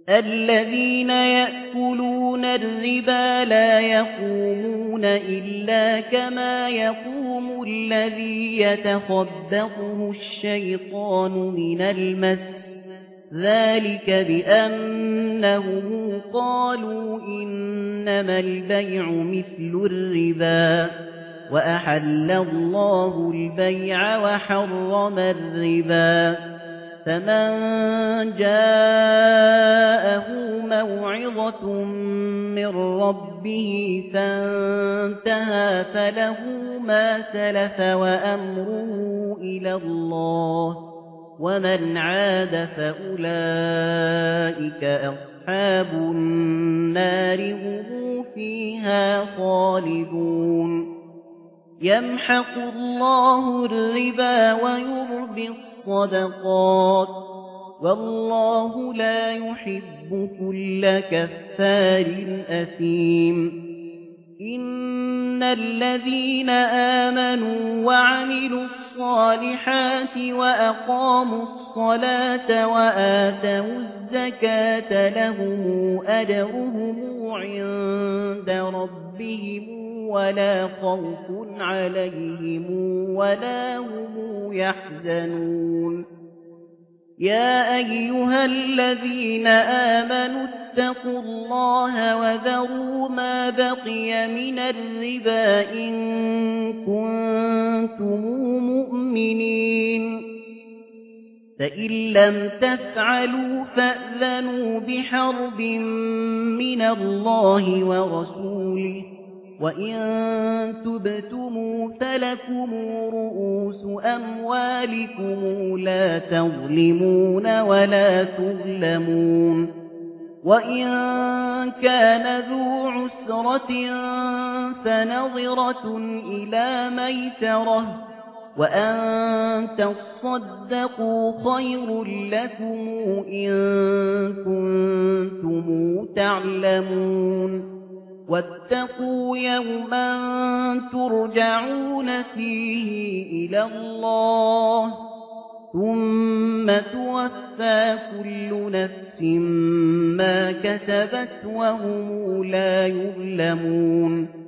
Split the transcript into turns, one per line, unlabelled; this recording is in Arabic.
الذين يأكلون الربا لا يقومون إلا كما يقوم الذي يتخبطه الشيطان من المس ذلك بأنهم قالوا إنما البيع مثل الربا وأحل الله البيع وحرم الربا فمن جاءه موعظة من ربه فانتهى فله ما سلف وأمره إلى الله ومن عاد فأولئك أصحاب النار هم فيها خالدون يمحق الله الربا ويربي الصدقات والله لا يحب كل كفار أثيم إن الذين آمنوا وعملوا الصالحات وأقاموا الصلاة وآتوا الزكاة لهم أجرهم عند ربهم ولا خوف عليهم ولا هم يحزنون يا أيها الذين آمنوا اتقوا الله وذروا ما بقي من الربا إن كنتم مؤمنين فإن لم تفعلوا فأذنوا بحرب من الله ورسوله وإن تبتموا فلكم رؤوس أموالكم لا تظلمون ولا تظلمون وإن كان ذو عسرة فنظرة إلى ميسرة وأن تصدقوا خير لكم إن كنتم تعلمون واتقوا يوما ترجعون فيه إلى الله ثم توفى كل نفس ما كسبت وهم لا يظلمون